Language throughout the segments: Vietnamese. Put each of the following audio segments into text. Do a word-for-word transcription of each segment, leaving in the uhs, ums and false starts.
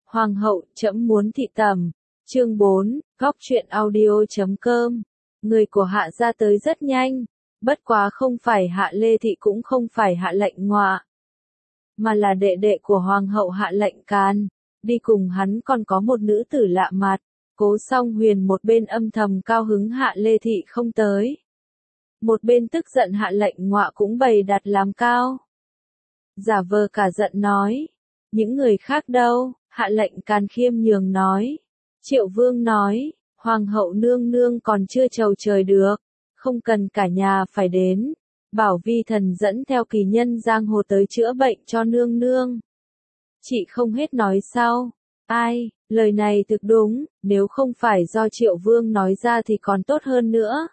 Hoàng hậu, trẫm muốn thị tẩm. Chương bốn, góc truyện audio chấm com. Người của Hạ gia tới rất nhanh, bất quá không phải Hạ Lê Thị cũng không phải Hạ Lệnh Ngọa, mà là đệ đệ của Hoàng hậu Hạ Lệnh Càn. Đi cùng hắn còn có một nữ tử lạ mặt. Cố Song Huyền một bên âm thầm cao hứng Hạ Lê Thị không tới, một bên tức giận Hạ Lệnh Ngọa cũng bày đặt làm cao, giả vờ cả giận nói, những người khác đâu? Hạ Lệnh Càn khiêm nhường nói. Triệu Vương nói, Hoàng hậu nương nương còn chưa chầu trời được, không cần cả nhà phải đến, bảo vi thần dẫn theo kỳ nhân giang hồ tới chữa bệnh cho nương nương. Chị không hết nói sao? Ai, lời này thực đúng, nếu không phải do Triệu Vương nói ra thì còn tốt hơn nữa.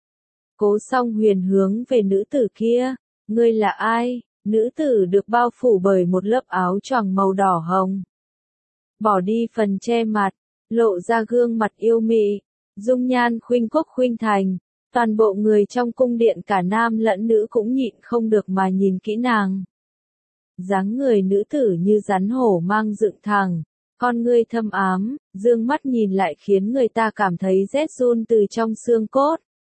Cố Song Huyền hướng về nữ tử kia, ngươi là ai? Nữ tử được bao phủ bởi một lớp áo choàng màu đỏ hồng, bỏ đi phần che mặt, lộ ra gương mặt yêu mị, dung nhan khuynh quốc khuynh thành. Toàn bộ người trong cung điện cả nam lẫn nữ cũng nhịn không được mà nhìn kỹ nàng. Dáng người nữ tử như rắn hổ mang dựng thẳng, con ngươi thâm ám, dương mắt nhìn lại khiến người ta cảm thấy rét run từ trong xương cốt.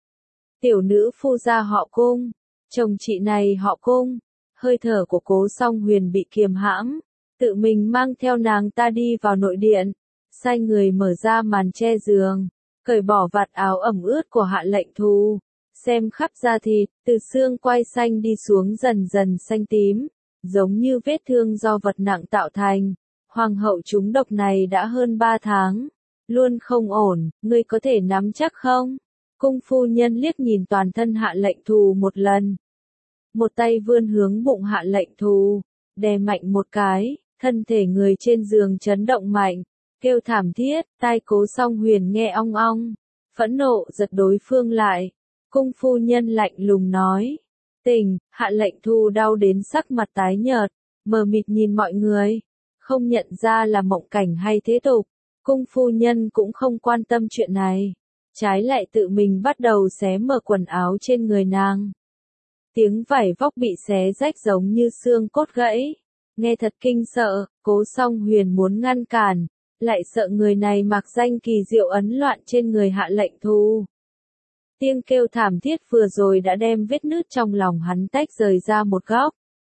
Tiểu nữ phu gia họ Cung, chồng chị này họ Cung. Hơi thở của Cố Song Huyền bị kiềm hãm, tự mình mang theo nàng ta đi vào nội điện, sai người mở ra màn che giường, cởi bỏ vạt áo ẩm ướt của Hạ Lệnh Thù, xem khắp da thịt, từ xương quai xanh đi xuống dần dần xanh tím, giống như vết thương do vật nặng tạo thành. Hoàng hậu trúng độc này đã hơn ba tháng, luôn không ổn, ngươi có thể nắm chắc không? Cung phu nhân liếc nhìn toàn thân Hạ Lệnh Thù một lần, một tay vươn hướng bụng Hạ Lệnh Thù, đè mạnh một cái, thân thể người trên giường chấn động mạnh, kêu thảm thiết. Tai Cố Song Huyền nghe ong ong, phẫn nộ giật đối phương lại. Cung phu nhân lạnh lùng nói, tình. Hạ Lệnh Thù đau đến sắc mặt tái nhợt, mờ mịt nhìn mọi người, không nhận ra là mộng cảnh hay thế tục. Cung phu nhân cũng không quan tâm chuyện này, trái lại tự mình bắt đầu xé mở quần áo trên người nàng. Tiếng vải vóc bị xé rách giống như xương cốt gãy, nghe thật kinh sợ. Cố Song Huyền muốn ngăn cản, lại sợ người này mặc danh kỳ diệu ấn loạn trên người Hạ Lệnh Thù. Tiếng kêu thảm thiết vừa rồi đã đem vết nứt trong lòng hắn tách rời ra một góc.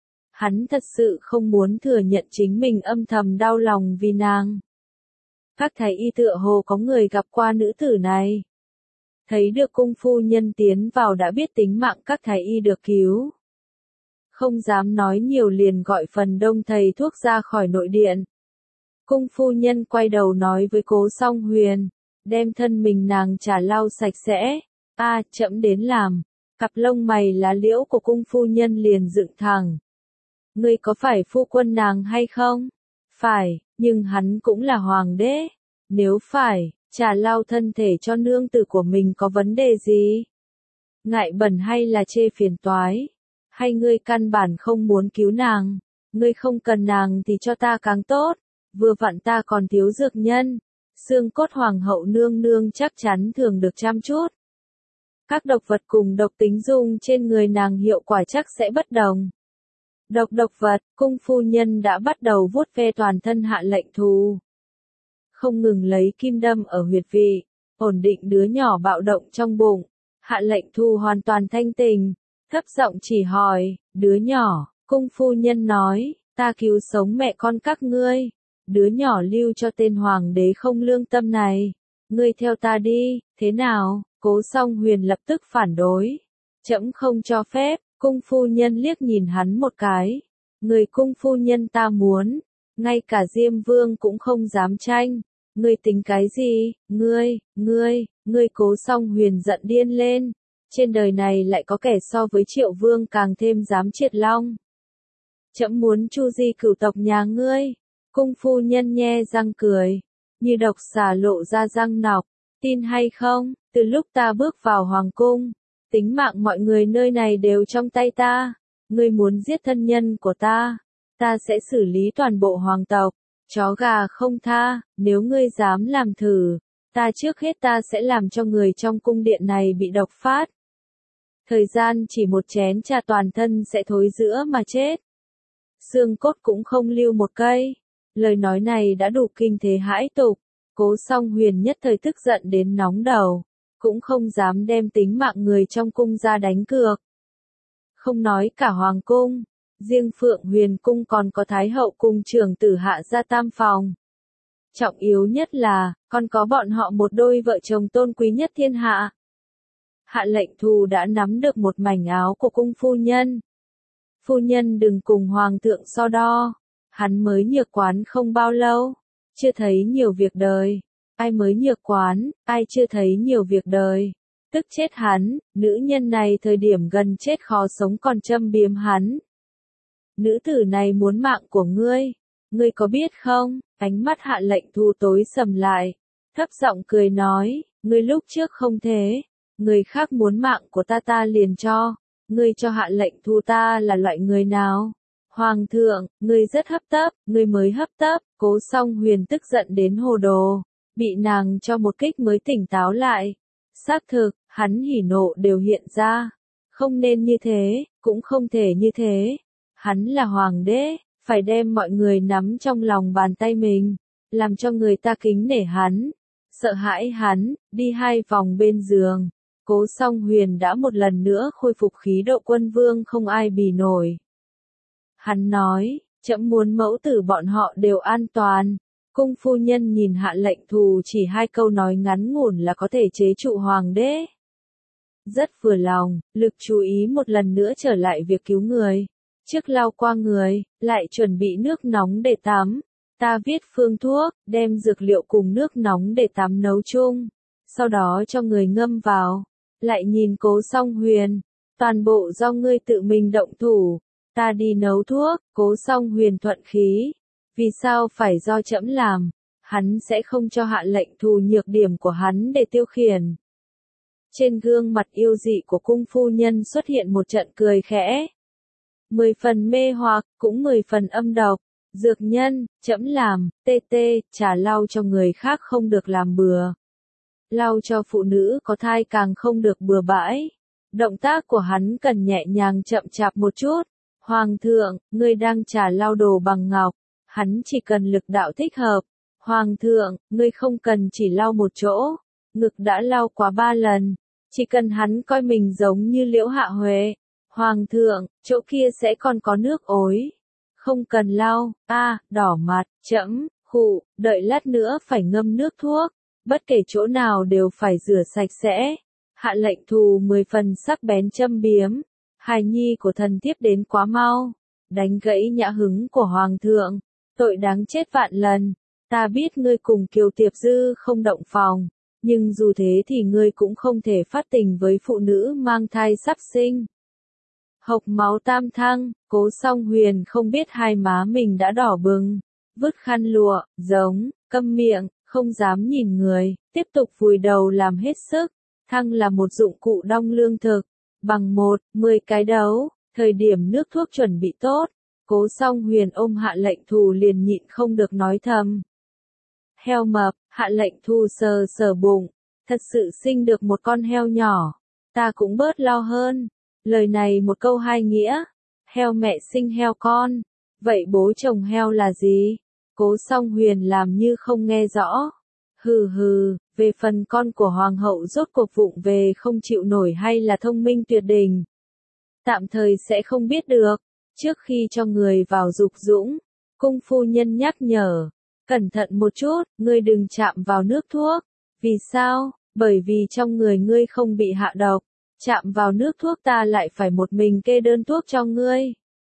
Hắn thật sự không muốn thừa nhận chính mình âm thầm đau lòng vì nàng. Các thái y tựa hồ có người gặp qua nữ tử này, thấy được cung phu nhân tiến vào đã biết tính mạng các thái y được cứu. Không dám nói nhiều liền gọi phần đông thầy thuốc ra khỏi nội điện. Cung phu nhân quay đầu nói với Cố Song Huyền, đem thân mình nàng trà lau sạch sẽ. A, à, trẫm đến làm. Cặp lông mày lá liễu của cung phu nhân liền dựng thẳng. Ngươi có phải phu quân nàng hay không? Phải, nhưng hắn cũng là hoàng đế. Nếu phải, trà lau thân thể cho nương tử của mình có vấn đề gì? Ngại bẩn hay là chê phiền toái? Hay ngươi căn bản không muốn cứu nàng? Ngươi không cần nàng thì cho ta càng tốt. Vừa vặn ta còn thiếu dược nhân. Xương cốt hoàng hậu nương nương chắc chắn thường được chăm chút. Các độc vật cùng độc tính dung trên người nàng hiệu quả chắc sẽ bất đồng. Độc độc vật, cung phu nhân đã bắt đầu vuốt ve toàn thân Hạ Lệnh Thù, không ngừng lấy kim đâm ở huyệt vị, ổn định đứa nhỏ bạo động trong bụng. Hạ Lệnh Thù hoàn toàn thanh tình, thấp giọng chỉ hỏi, đứa nhỏ. Cung phu nhân nói, ta cứu sống mẹ con các ngươi, đứa nhỏ lưu cho tên hoàng đế không lương tâm này, ngươi theo ta đi, thế nào? Cố Song Huyền lập tức phản đối, trẫm không cho phép. Cung phu nhân liếc nhìn hắn một cái, người cung phu nhân ta muốn, ngay cả Diêm Vương cũng không dám tranh. Ngươi tính cái gì? Ngươi, ngươi, ngươi. Cố Song Huyền giận điên lên, trên đời này lại có kẻ so với Triệu Vương càng thêm dám triệt long. Trẫm muốn chu di cửu tộc nhà ngươi. Cung phu nhân nhe răng cười, như độc xà lộ ra răng nọc, tin hay không, từ lúc ta bước vào hoàng cung, tính mạng mọi người nơi này đều trong tay ta. Ngươi muốn giết thân nhân của ta, ta sẽ xử lý toàn bộ hoàng tộc, chó gà không tha. Nếu ngươi dám làm thử, ta trước hết ta sẽ làm cho người trong cung điện này bị độc phát. Thời gian chỉ một chén trà toàn thân sẽ thối rữa mà chết. Xương cốt cũng không lưu một cây. Lời nói này đã đủ kinh thế hãi tục, Cố Song Huyền nhất thời tức giận đến nóng đầu, cũng không dám đem tính mạng người trong cung ra đánh cược. Không nói cả hoàng cung, riêng Phượng Huyền cung còn có Thái hậu cung trưởng tử Hạ gia tam phòng. Trọng yếu nhất là, còn có bọn họ một đôi vợ chồng tôn quý nhất thiên hạ. Hạ lệnh thù đã nắm được một mảnh áo của cung phu nhân. Phu nhân đừng cùng hoàng thượng so đo, hắn mới nhược quán không bao lâu, chưa thấy nhiều việc đời. Ai mới nhược quán, ai chưa thấy nhiều việc đời. Tức chết hắn, nữ nhân này thời điểm gần chết khó sống còn châm biếm hắn. Nữ tử này muốn mạng của ngươi, ngươi có biết không? Ánh mắt Hạ lệnh thù tối sầm lại, thấp giọng cười nói, ngươi lúc trước không thế, người khác muốn mạng của ta ta liền cho, ngươi cho Hạ lệnh thù ta là loại người nào? Hoàng thượng, ngươi rất hấp tấp, ngươi mới hấp tấp. Cố Song Huyền tức giận đến hồ đồ, bị nàng cho một kích mới tỉnh táo lại. Xác thực, hắn hỉ nộ đều hiện ra, không nên như thế, cũng không thể như thế. Hắn là hoàng đế, phải đem mọi người nắm trong lòng bàn tay mình, làm cho người ta kính nể hắn, sợ hãi hắn. Đi hai vòng bên giường, Cố Song Huyền đã một lần nữa khôi phục khí độ quân vương không ai bì nổi. Hắn nói, trẫm muốn mẫu tử bọn họ đều an toàn. Cung phu nhân nhìn Hạ lệnh thù chỉ hai câu nói ngắn ngủn là có thể chế trụ hoàng đế. Rất vừa lòng, lực chú ý một lần nữa trở lại việc cứu người. Trước lau qua người, lại chuẩn bị nước nóng để tắm. Ta viết phương thuốc, đem dược liệu cùng nước nóng để tắm nấu chung. Sau đó cho người ngâm vào. Lại nhìn Cố Song Huyền, toàn bộ do ngươi tự mình động thủ. Ta đi nấu thuốc. Cố Song Huyền thuận khí. Vì sao phải do trẫm làm? Hắn sẽ không cho Hạ lệnh thù nhược điểm của hắn để tiêu khiển. Trên gương mặt yêu dị của cung phu nhân xuất hiện một trận cười khẽ. Mười phần mê hoặc, cũng mười phần âm độc. Dược nhân, trẫm làm, tê tê, trà lau cho người khác không được làm bừa. Lau cho phụ nữ có thai càng không được bừa bãi. Động tác của hắn cần nhẹ nhàng chậm chạp một chút. Hoàng thượng, ngươi đang trà lau đồ bằng ngọc. Hắn chỉ cần lực đạo thích hợp. Hoàng thượng, ngươi không cần chỉ lau một chỗ. Ngực đã lau quá ba lần. Chỉ cần hắn coi mình giống như Liễu Hạ Huệ. Hoàng thượng, chỗ kia sẽ còn có nước ối. Không cần lau. A, à, đỏ mặt, trẫm, khụ, đợi lát nữa phải ngâm nước thuốc. Bất kể chỗ nào đều phải rửa sạch sẽ. Hạ lệnh thù mười phần sắc bén châm biếm. Hài nhi của thần thiếp đến quá mau. Đánh gãy nhã hứng của hoàng thượng. Tội đáng chết vạn lần. Ta biết ngươi cùng Kiều Tiệp Dư không động phòng. Nhưng dù thế thì ngươi cũng không thể phát tình với phụ nữ mang thai sắp sinh. Hộc máu tam thăng, Cố Song Huyền không biết hai má mình đã đỏ bừng. Vứt khăn lụa, giống, câm miệng, không dám nhìn người, tiếp tục vùi đầu làm hết sức. Thăng là một dụng cụ đong lương thực. Bằng một, mười cái đấu, thời điểm nước thuốc chuẩn bị tốt. Cố Song Huyền ôm Hạ lệnh thù liền nhịn không được nói thầm. Heo mập. Hạ lệnh thù sờ sờ bụng. Thật sự sinh được một con heo nhỏ. Ta cũng bớt lo hơn. Lời này một câu hai nghĩa. Heo mẹ sinh heo con. Vậy bố chồng heo là gì? Cố Song Huyền làm như không nghe rõ. Hừ hừ, về phần con của hoàng hậu rốt cuộc vụng về không chịu nổi hay là thông minh tuyệt đỉnh. Tạm thời sẽ không biết được. Trước khi cho người vào dục dũng, cung phu nhân nhắc nhở. Cẩn thận một chút, ngươi đừng chạm vào nước thuốc. Vì sao? Bởi vì trong người ngươi không bị hạ độc. Chạm vào nước thuốc ta lại phải một mình kê đơn thuốc cho ngươi.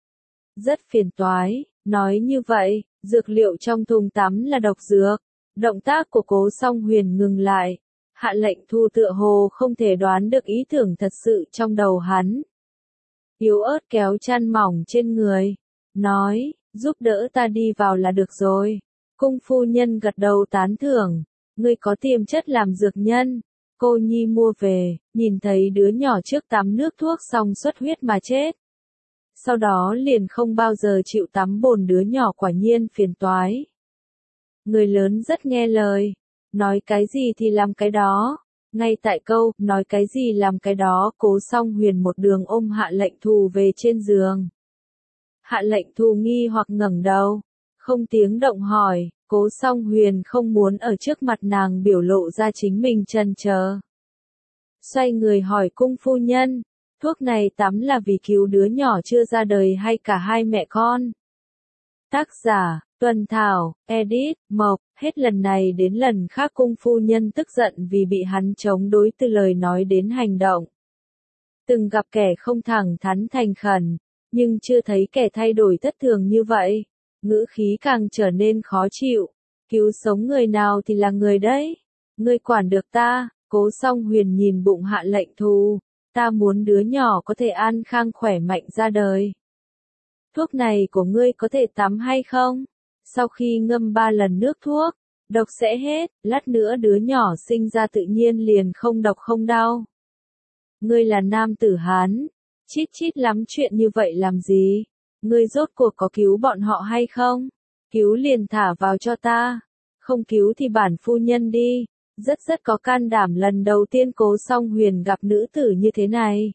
Rất phiền toái, nói như vậy, dược liệu trong thùng tắm là độc dược. Động tác của Cố Song Huyền ngừng lại. Hạ lệnh thù tựa hồ không thể đoán được ý tưởng thật sự trong đầu hắn. Yếu ớt kéo chăn mỏng trên người. Nói, giúp đỡ ta đi vào là được rồi. Cung phu nhân gật đầu tán thưởng. Ngươi có tiềm chất làm dược nhân. Cô nhi mua về, nhìn thấy đứa nhỏ trước tắm nước thuốc xong xuất huyết mà chết. Sau đó liền không bao giờ chịu tắm bồn đứa nhỏ quả nhiên phiền toái. Người lớn rất nghe lời. Nói cái gì thì làm cái đó. Ngay tại câu, nói cái gì làm cái đó, Cố Song Huyền một đường ôm Hạ lệnh thù về trên giường. Hạ lệnh thù nghi hoặc ngẩng đầu. không tiếng động hỏi, Cố Song Huyền không muốn ở trước mặt nàng biểu lộ ra chính mình chần chờ. Xoay người hỏi cung phu nhân, thuốc này tắm là vì cứu đứa nhỏ chưa ra đời hay cả hai mẹ con? Tác giả, Tuần Thảo, Edit, Mộc, hết lần này đến lần khác cung phu nhân tức giận vì bị hắn chống đối từ lời nói đến hành động. Từng gặp kẻ không thẳng thắn thành khẩn, nhưng chưa thấy kẻ thay đổi thất thường như vậy. Ngữ khí càng trở nên khó chịu. Cứu sống người nào thì là người đấy. Ngươi quản được ta. Cố Song Huyền nhìn bụng Hạ Lệnh Thù. Ta muốn đứa nhỏ có thể an khang khỏe mạnh ra đời. Thuốc này của ngươi có thể tắm hay không? Sau khi ngâm ba lần nước thuốc, độc sẽ hết, lát nữa đứa nhỏ sinh ra tự nhiên liền không độc không đau. Ngươi là nam tử Hán, chít chít lắm chuyện như vậy làm gì? Ngươi rốt cuộc có cứu bọn họ hay không? Cứu liền thả vào cho ta. Không cứu thì bản phu nhân đi. Rất rất có can đảm, lần đầu tiên Cố Song Huyền gặp nữ tử như thế này.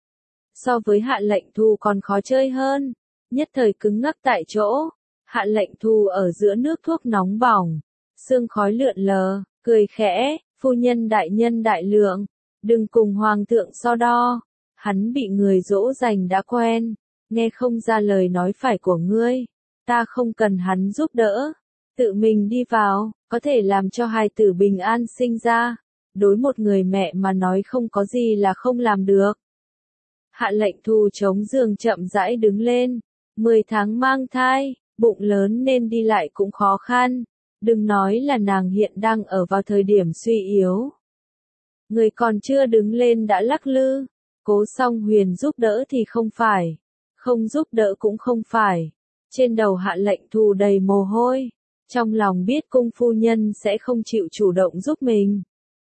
So với Hạ Lệnh Thù còn khó chơi hơn. Nhất thời cứng ngắc tại chỗ. Hạ Lệnh Thù ở giữa nước thuốc nóng bỏng. Sương khói lượn lờ, cười khẽ, phu nhân đại nhân đại lượng. Đừng cùng hoàng thượng so đo. Hắn bị người dỗ dành đã quen. Nghe không ra lời nói phải của ngươi. Ta không cần hắn giúp đỡ. Tự mình đi vào, có thể làm cho hài tử bình an sinh ra. Đối một người mẹ mà nói không có gì là không làm được. Hạ Lệnh Thù chống giường chậm rãi đứng lên. Mười tháng mang thai, bụng lớn nên đi lại cũng khó khăn. Đừng nói là nàng hiện đang ở vào thời điểm suy yếu. Người còn chưa đứng lên đã lắc lư. Cố Song Huyền giúp đỡ thì không phải. Không giúp đỡ cũng không phải. Trên đầu Hạ Lệnh Thù đầy mồ hôi. Trong lòng biết cung phu nhân sẽ không chịu chủ động giúp mình.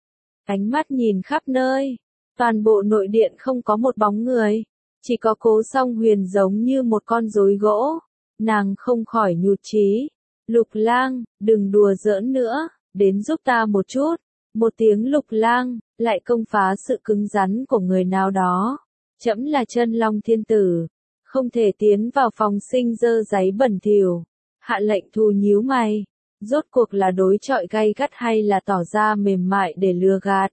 Ánh mắt nhìn khắp nơi. Toàn bộ nội điện không có một bóng người. Chỉ có Cố Song Huyền giống như một con rối gỗ. Nàng không khỏi nhụt chí. Lục Lang, đừng đùa giỡn nữa. Đến giúp ta một chút. Một tiếng Lục Lang, lại công phá sự cứng rắn của người nào đó. Trẫm là Chân Long Thiên Tử. Không thể tiến vào phòng sinh dơ giấy bẩn thỉu. Hạ Lệnh Thù nhíu mày. Rốt cuộc là đối chọi gay gắt hay là tỏ ra mềm mại để lừa gạt?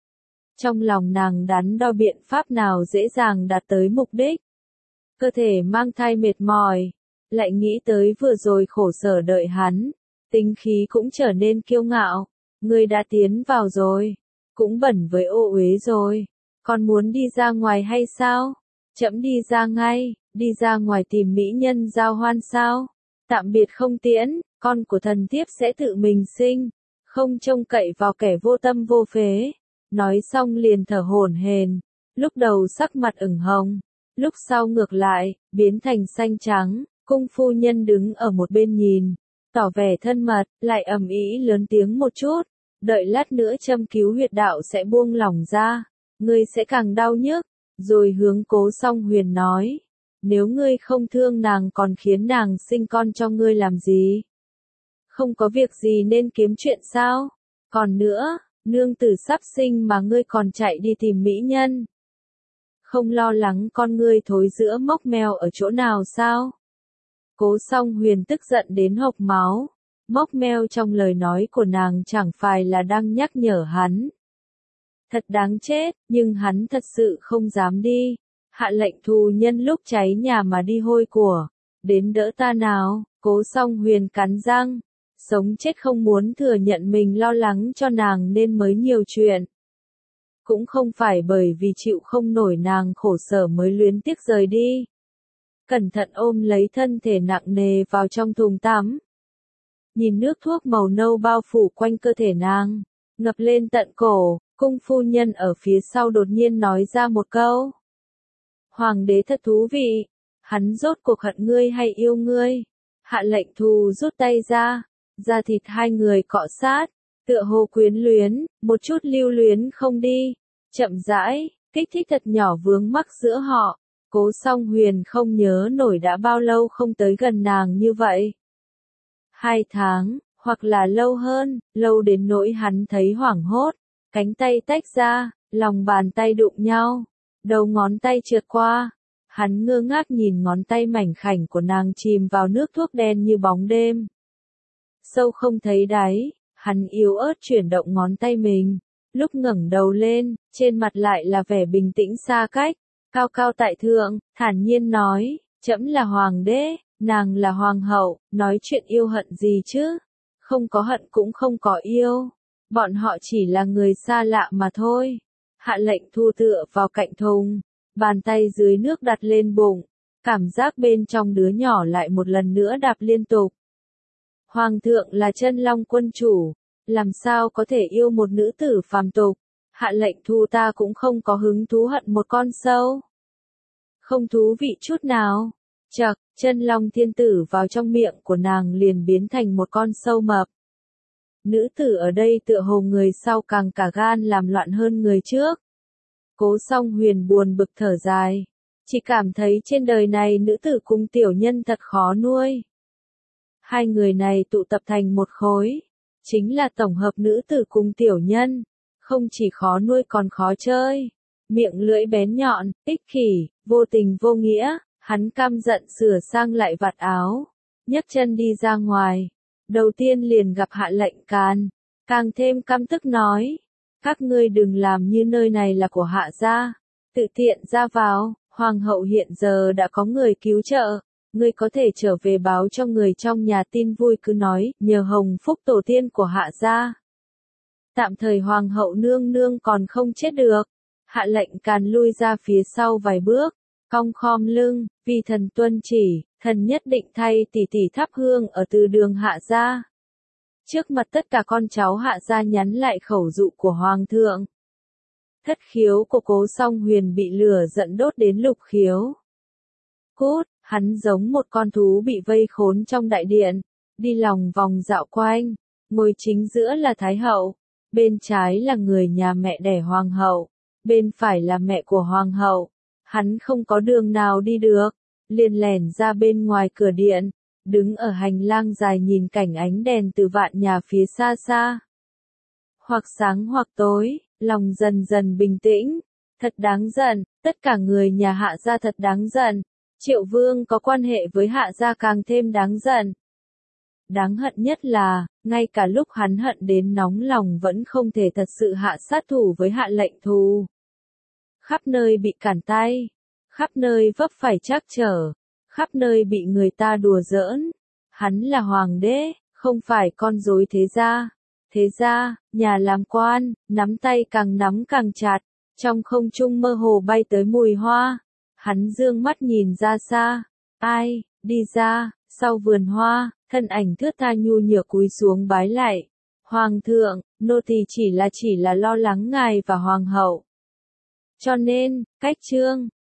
Trong lòng nàng đắn đo biện pháp nào dễ dàng đạt tới mục đích. Cơ thể mang thai mệt mỏi. Lại nghĩ tới vừa rồi khổ sở đợi hắn. Tính khí cũng trở nên kiêu ngạo. Ngươi đã tiến vào rồi. Cũng bẩn với ô uế rồi. Còn muốn đi ra ngoài hay sao? Trẫm đi ra ngay. Đi ra ngoài tìm mỹ nhân giao hoan sao? Tạm biệt không tiễn, con của thần thiếp sẽ tự mình sinh. Không trông cậy vào kẻ vô tâm vô phế. Nói xong liền thở hổn hển. Lúc đầu sắc mặt ửng hồng. Lúc sau ngược lại, biến thành xanh trắng. Cung phu nhân đứng ở một bên nhìn. Tỏ vẻ thân mật, lại ầm ĩ lớn tiếng một chút. Đợi lát nữa châm cứu huyệt đạo sẽ buông lỏng ra. Ngươi sẽ càng đau nhức. Rồi hướng Cố Song Huyền nói. Nếu ngươi không thương nàng còn khiến nàng sinh con cho ngươi làm gì? Không có việc gì nên kiếm chuyện sao? Còn nữa, nương tử sắp sinh mà ngươi còn chạy đi tìm mỹ nhân. Không lo lắng con ngươi thối giữa mốc meo ở chỗ nào sao? Cố Song Huyền tức giận đến hộc máu. Mốc meo trong lời nói của nàng chẳng phải là đang nhắc nhở hắn. Thật đáng chết, nhưng hắn thật sự không dám đi. Hạ Lệnh Thù nhân lúc cháy nhà mà đi hôi của. Đến đỡ ta nào, Cố Song Huyền cắn răng. Sống chết không muốn thừa nhận mình lo lắng cho nàng nên mới nhiều chuyện. Cũng không phải bởi vì chịu không nổi nàng khổ sở mới luyến tiếc rời đi. Cẩn thận ôm lấy thân thể nặng nề vào trong thùng tắm. Nhìn nước thuốc màu nâu bao phủ quanh cơ thể nàng, ngập lên tận cổ, cung phu nhân ở phía sau đột nhiên nói ra một câu. Hoàng đế thật thú vị, hắn rốt cuộc hận ngươi hay yêu ngươi? Hạ Lệnh Thù rút tay ra, da thịt hai người cọ sát, tựa hồ quyến luyến, một chút lưu luyến không đi, chậm rãi, kích thích thật nhỏ vướng mắc giữa họ. Cố Song Huyền không nhớ nổi đã bao lâu không tới gần nàng như vậy. Hai tháng, hoặc là lâu hơn, lâu đến nỗi hắn thấy hoảng hốt, cánh tay tách ra, lòng bàn tay đụng nhau, đầu ngón tay trượt qua, Hắn ngơ ngác nhìn ngón tay mảnh khảnh của nàng chìm vào nước thuốc đen như bóng đêm. Sâu không thấy đáy, hắn yếu ớt chuyển động ngón tay mình. Lúc ngẩng đầu lên, trên mặt lại là vẻ bình tĩnh xa cách, cao cao tại thượng, thản nhiên nói, trẫm là hoàng đế, nàng là hoàng hậu, nói chuyện yêu hận gì chứ? Không có hận cũng không có yêu, bọn họ chỉ là người xa lạ mà thôi. Hạ lệnh thu tựa vào cạnh thùng, bàn tay dưới nước đặt lên bụng, cảm giác bên trong đứa nhỏ lại một lần nữa đạp liên tục. Hoàng thượng là chân long quân chủ, làm sao có thể yêu một nữ tử phàm tục? Hạ lệnh thu ta cũng không có hứng thú hận một con sâu. Không thú vị chút nào. Chậc, chân long thiên tử vào trong miệng của nàng liền biến thành một con sâu mập. Nữ tử ở đây tựa hồ người sau càng cả gan làm loạn hơn người trước. Cố Song Huyền buồn bực thở dài. Chỉ cảm thấy trên đời này nữ tử cùng tiểu nhân thật khó nuôi. Hai người này tụ tập thành một khối. Chính là tổng hợp nữ tử cùng tiểu nhân. Không chỉ khó nuôi còn khó chơi. Miệng lưỡi bén nhọn, ích kỷ, vô tình vô nghĩa. Hắn căm giận sửa sang lại vạt áo. Nhấc chân đi ra ngoài. Đầu tiên liền gặp Hạ Lệnh Càn. Càng thêm căm tức nói. Các ngươi đừng làm như nơi này là của Hạ gia. Tự tiện ra vào. Hoàng hậu hiện giờ đã có người cứu trợ. Ngươi có thể trở về báo cho người trong nhà tin vui cứ nói, nhờ hồng phúc tổ tiên của Hạ gia. Tạm thời Hoàng hậu nương nương còn không chết được. Hạ Lệnh Càn lui ra phía sau vài bước, cong khom lưng, vì thần tuân chỉ, thần nhất định thay tỷ tỷ thắp hương ở từ đường Hạ gia. Trước mặt tất cả con cháu Hạ gia nhắn lại khẩu dụ của Hoàng thượng. Thất khiếu của Cố Song Huyền bị lửa giận đốt đến lục khiếu. Cút, hắn giống một con thú bị vây khốn trong đại điện, đi lòng vòng dạo quanh, ngồi chính giữa là Thái hậu, bên trái là người nhà mẹ đẻ Hoàng hậu, bên phải là mẹ của Hoàng hậu. Hắn không có đường nào đi được, liền lẻn ra bên ngoài cửa điện, đứng ở hành lang dài nhìn cảnh ánh đèn từ vạn nhà phía xa xa. Hoặc sáng hoặc tối, lòng dần dần bình tĩnh, thật đáng giận, tất cả người nhà Hạ gia thật đáng giận, Triệu Vương có quan hệ với Hạ gia càng thêm đáng giận. Đáng hận nhất là, ngay cả lúc hắn hận đến nóng lòng vẫn không thể thật sự hạ sát thủ với Hạ Lệnh Thù. Khắp nơi bị cản tay, khắp nơi vấp phải trắc trở, khắp nơi bị người ta đùa giỡn. Hắn là hoàng đế, không phải con rối thế gia. Thế gia, nhà làm quan, nắm tay càng nắm càng chặt, trong không trung mơ hồ bay tới mùi hoa. Hắn dương mắt nhìn ra xa, ai, đi ra, sau vườn hoa, thân ảnh thướt tha nhu nhược cúi xuống bái lại. Hoàng thượng, nô tỳ chỉ là chỉ là lo lắng ngài và hoàng hậu. Cho nên, cách chương.